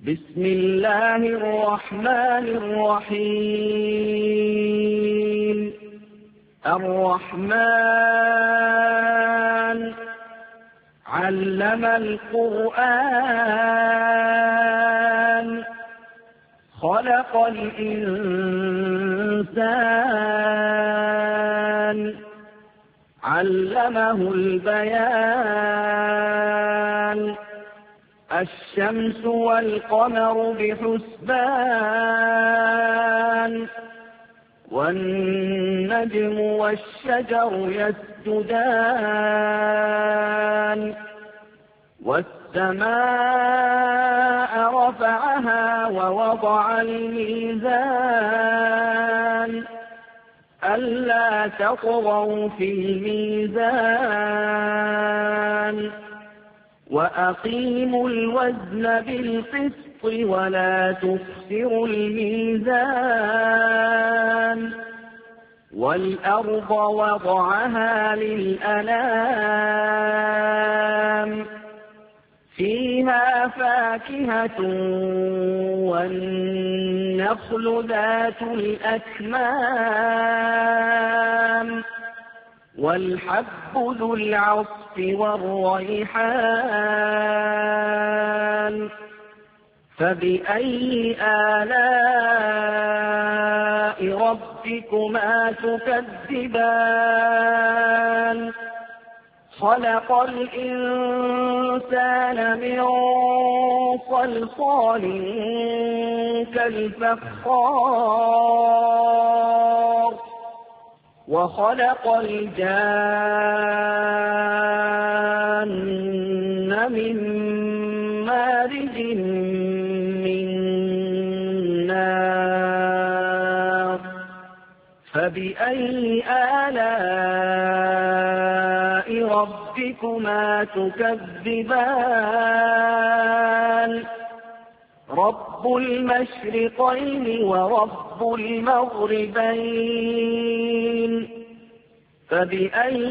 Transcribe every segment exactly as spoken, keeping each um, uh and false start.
بسم الله الرحمن الرحيم الرحمن علم القرآن خلق الإنسان علمه البيان الشمس والقمر بحسبان والنجم والشجر يسجدان والسماء رفعها ووضع الميزان ألا تطغوا في الميزان وأقيموا الوزن بالقسط ولا تخسروا الميزان والأرض وضعها للأنام فيها فاكهة والنخل ذات الأكمام والحب ذو العصف والريحان فبأي آلاء ربكما تكذبان خلق الإنسان من صلصال كالفخار وخلق الجان من مارج من نار فبأي آلاء ربكما تكذبان رب المشرقين ورب المغربين فبأي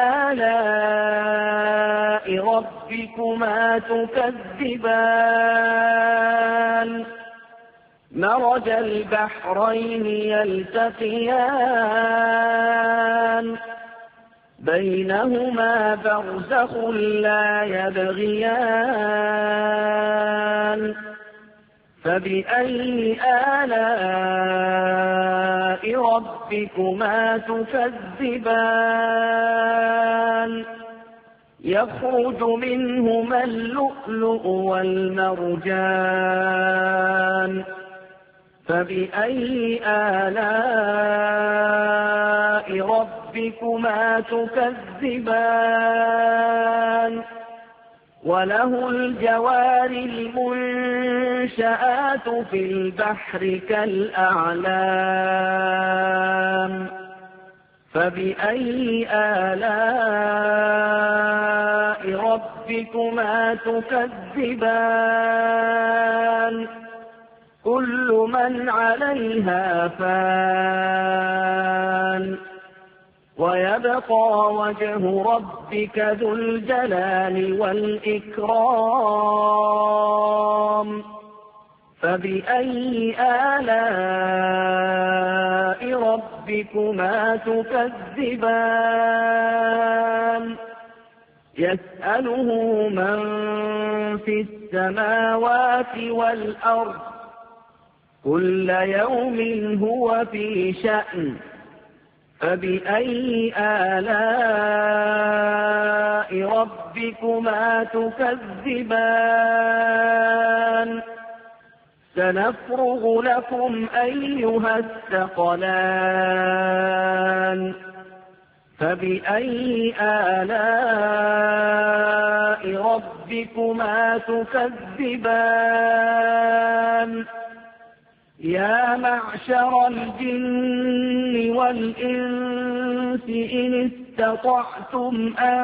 آلاء ربكما تكذبان مرج البحرين يلتقيان بينهما برزخ لا يبغيان فبأي آلاء ربكما تكذبان يخرج منهما اللؤلؤ والمرجان فبأي آلاء ربكما تكذبان وله الجوار المنشآت في البحر كالأعلام فبأي آلاء ربكما تكذبان كل من عليها فان ويبقى وجه ربك ذو الجلال والإكرام فبأي آلاء ربكما تكذبان يسأله من في السماوات والأرض كل يوم هو في شأن فبأي آلاء ربكما تكذبان سنفرغ لكم أيها الثقلان فبأي آلاء ربكما تكذبان يا معشر الجن والإنس إن استطعتم أن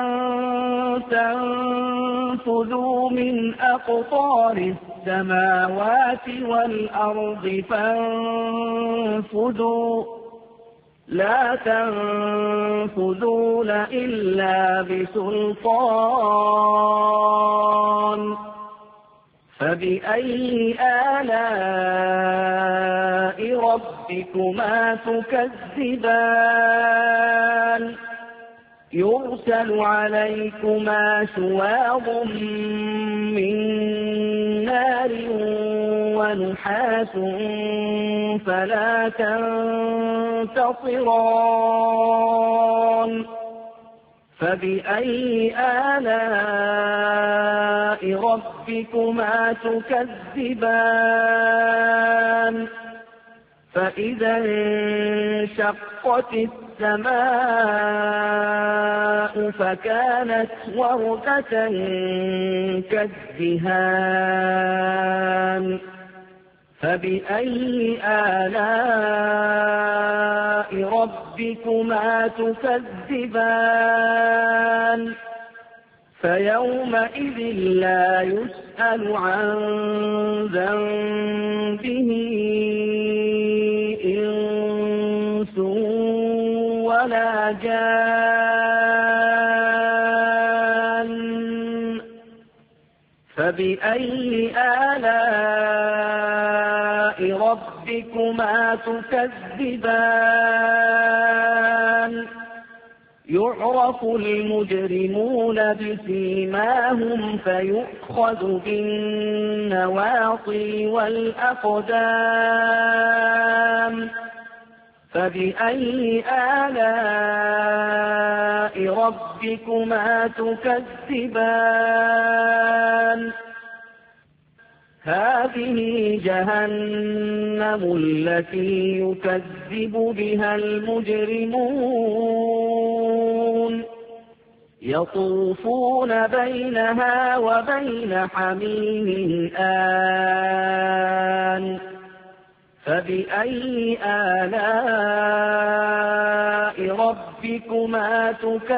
تنفذوا من أقطار السماوات والأرض فانفذوا لا تنفذون إلا بسلطان فبأي آلاء ربكما تكذبان يرسل عليكما شواظ من نار ونحاس فلا تنتصران فبأي آلاء ربكما تكذبان فإذا انشقت السماء فكانت وردة كالدهان فبأي آلاء ربكما تكذبان فيومئذ لا يسأل عن ذنبه إنس ولا جان فبأي آلاء ربكما تكذبان يعرف المجرمون بسيماهم فيؤخذ بالنواصي والأقدام فبأي آلاء ربكما تكذبان هذه جهنم التي يكذب بها المجرمون يطوفون بينها وبين حميم آن فبأي آلاء ربكما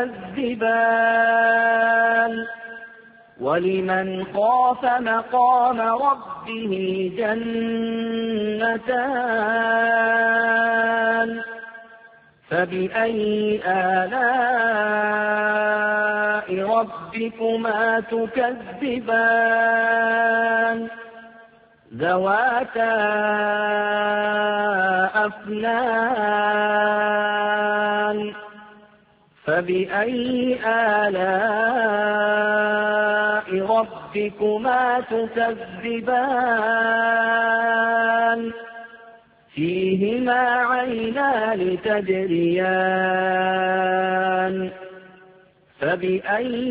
تكذبان ولمن خاف مقام ربه جنتان فبأي آلاء ربكما تكذبان ذواتا أفنان فبأي آلاء ربكما تكذبان فيهما عينان تجريان فبأي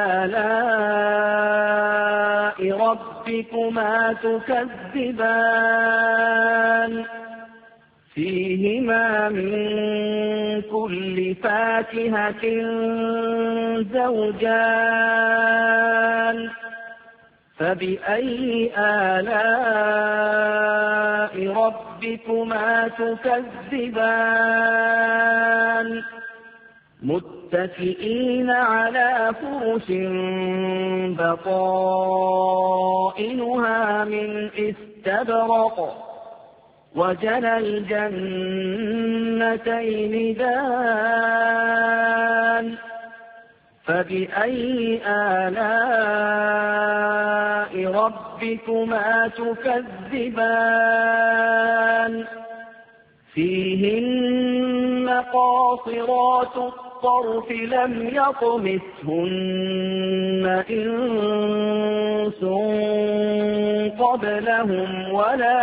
آلاء ربكما تكذبان فيهما من كل فاكهة زوجان فبأي آلاء ربكما تكذبان متكئين على فرش بطائنها من استبرق وجنى الجنتين دان فبأي آلاء ربكما تكذبان فيهن قاصرات الطرف لم يطمثهن إنس قبلهم ولا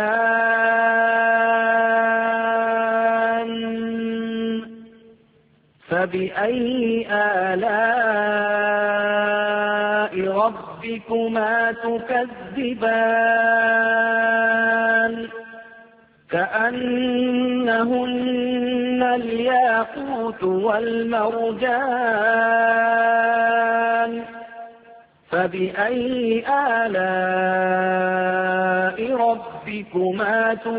جان فبأي آلاء ربكما تكذبان كأنهن الياقوت والمرجان فبأي آلاء ربكما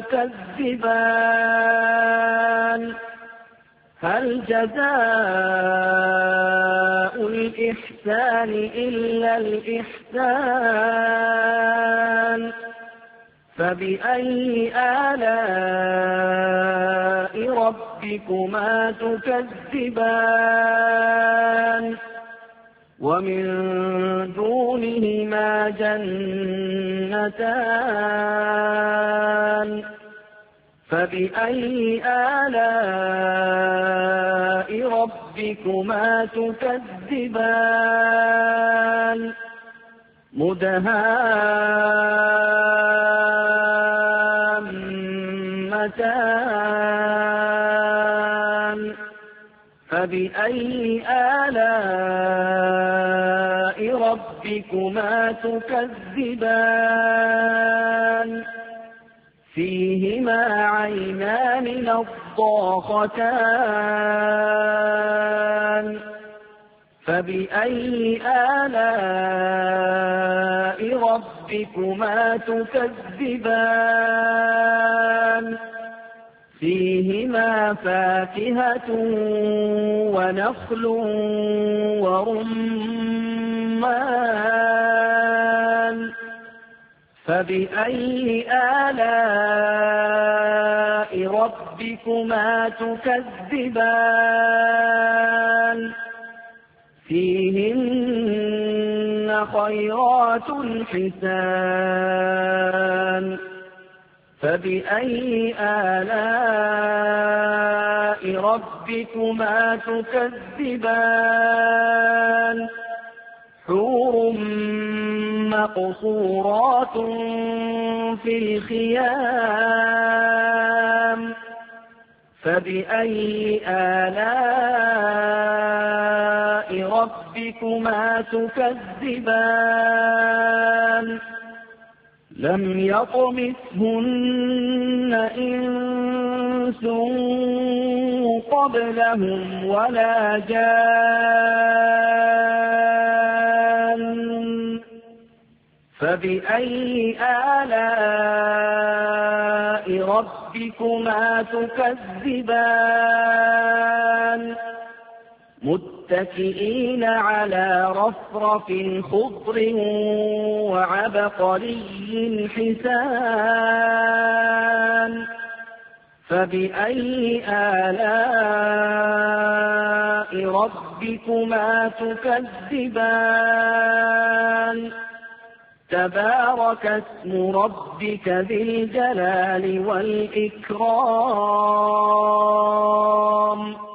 تكذبان هل جزاء الإحسان إلا الإحسان فبأي آلاء ربكما تكذبان ومن دونهما جنتان فبأي آلاء ربكما تكذبان مدهامتان فبأي آلاء ربكما تكذبان فيهما عينان نضاختان فبأي آلاء ربكما تكذبان فيهما فاكهة ونخل ورمان فبأي آلاء ربكما تكذبان فيهن خيرات حسان فبأي آلاء ربكما تكذبان حور مقصورات في الخيام فبأي آلاء ربكما تكذبان لم يطمثهن إنس قبلهم ولا جان فبأي آلاء ربكما تكذبان متكئين على رفرف خضر وعبقري حسان فبأي آلاء ربكما تكذبان تبارك اسم ربك ذي الجلال والإكرام